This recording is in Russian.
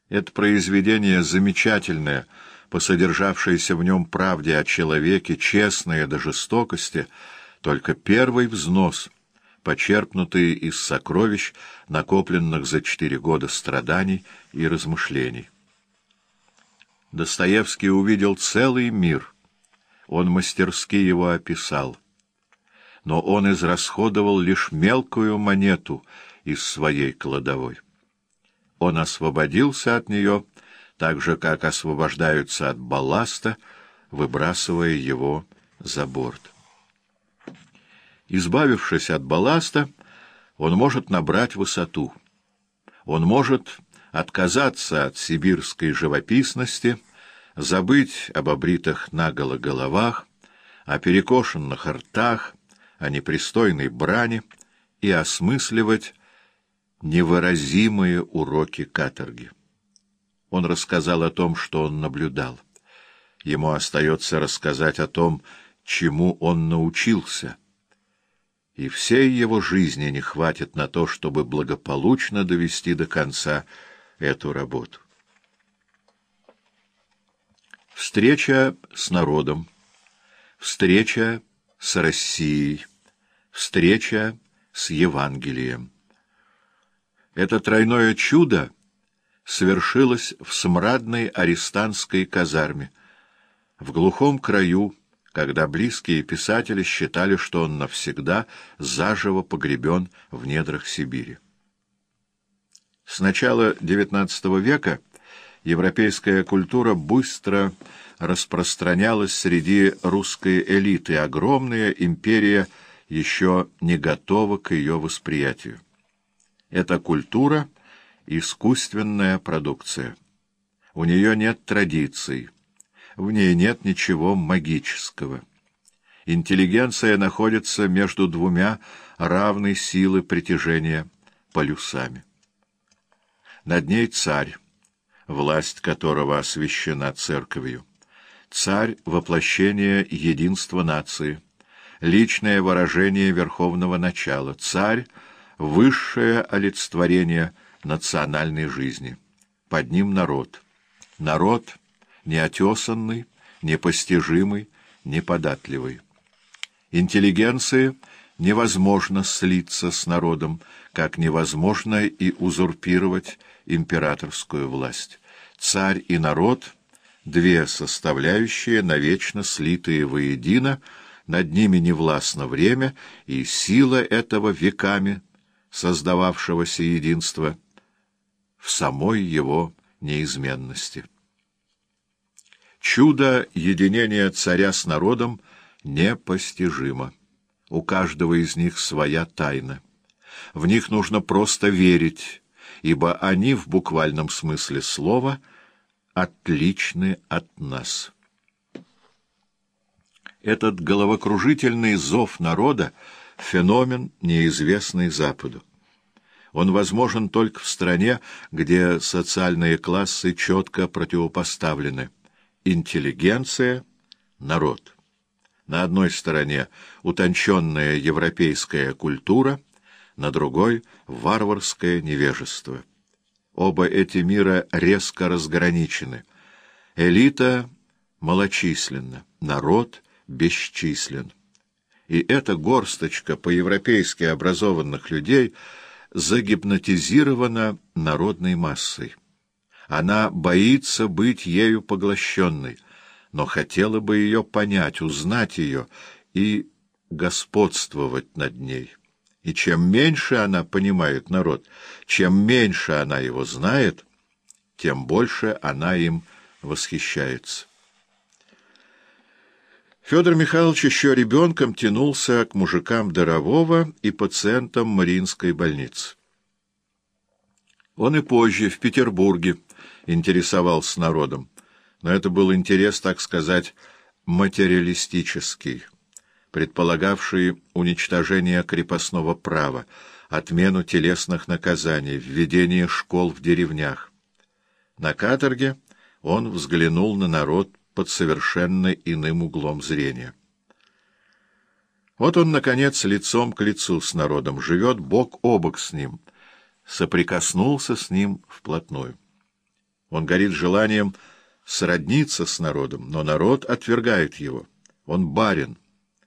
Это произведение замечательное, по содержавшейся в нем правде о человеке, честное до жестокости, только первый взнос, почерпнутый из сокровищ, накопленных за 4 года страданий и размышлений. Достоевский увидел целый мир, он мастерски его описал, но он израсходовал лишь мелкую монету из своей кладовой. Он освободился от нее, так же, как освобождаются от балласта, выбрасывая его за борт. Избавившись от балласта, он может набрать высоту. Он может отказаться от сибирской живописности, забыть об обритых наголо головах, о перекошенных ртах, о непристойной брани и осмысливать невыразимые уроки каторги. Он рассказал о том, что он наблюдал. Ему остается рассказать о том, чему он научился. И всей его жизни не хватит на то, чтобы благополучно довести до конца эту работу. Встреча с народом, встреча с Россией, встреча с Евангелием. Это тройное чудо совершилось в смрадной арестантской казарме, в глухом краю, когда близкие писатели считали, что он навсегда заживо погребен в недрах Сибири. С начала XIX века европейская культура быстро распространялась среди русской элиты, огромная империя еще не готова к ее восприятию. Эта культура — искусственная продукция. У нее нет традиций, в ней нет ничего магического. Интеллигенция находится между двумя равной силы притяжения полюсами. Над ней царь, власть которого освящена церковью. Царь — воплощение единства нации, личное выражение верховного начала. Царь — высшее олицетворение национальной жизни. Под ним народ. Народ неотесанный, непостижимый, неподатливый. Интеллигенции невозможно слиться с народом, как невозможно и узурпировать императорскую власть. Царь и народ — две составляющие, навечно слитые воедино, над ними не властно время, и сила этого веками создававшегося единства в самой его неизменности. Чудо единения царя с народом непостижимо. У каждого из них своя тайна. В них нужно просто верить, ибо они в буквальном смысле слова отличны от нас. Этот головокружительный зов народа — феномен, неизвестный Западу. Он возможен только в стране, где социальные классы четко противопоставлены. Интеллигенция — народ. На одной стороне утонченная европейская культура, на другой — варварское невежество. Оба эти мира резко разграничены. Элита малочисленна, народ бесчислен. И эта горсточка по-европейски образованных людей загипнотизирована народной массой. Она боится быть ею поглощенной, но хотела бы ее понять, узнать ее и господствовать над ней. И чем меньше она понимает народ, чем меньше она его знает, тем больше она им восхищается. Федор Михайлович еще ребенком тянулся к мужикам Дарового и пациентам Мариинской больницы. Он и позже в Петербурге интересовался народом, но это был интерес, так сказать, материалистический, предполагавший уничтожение крепостного права, отмену телесных наказаний, введение школ в деревнях. На каторге он взглянул на народ под совершенно иным углом зрения. Вот он, наконец, лицом к лицу с народом, живет бок о бок с ним, соприкоснулся с ним вплотную. Он горит желанием сродниться с народом, но народ отвергает его. Он барин,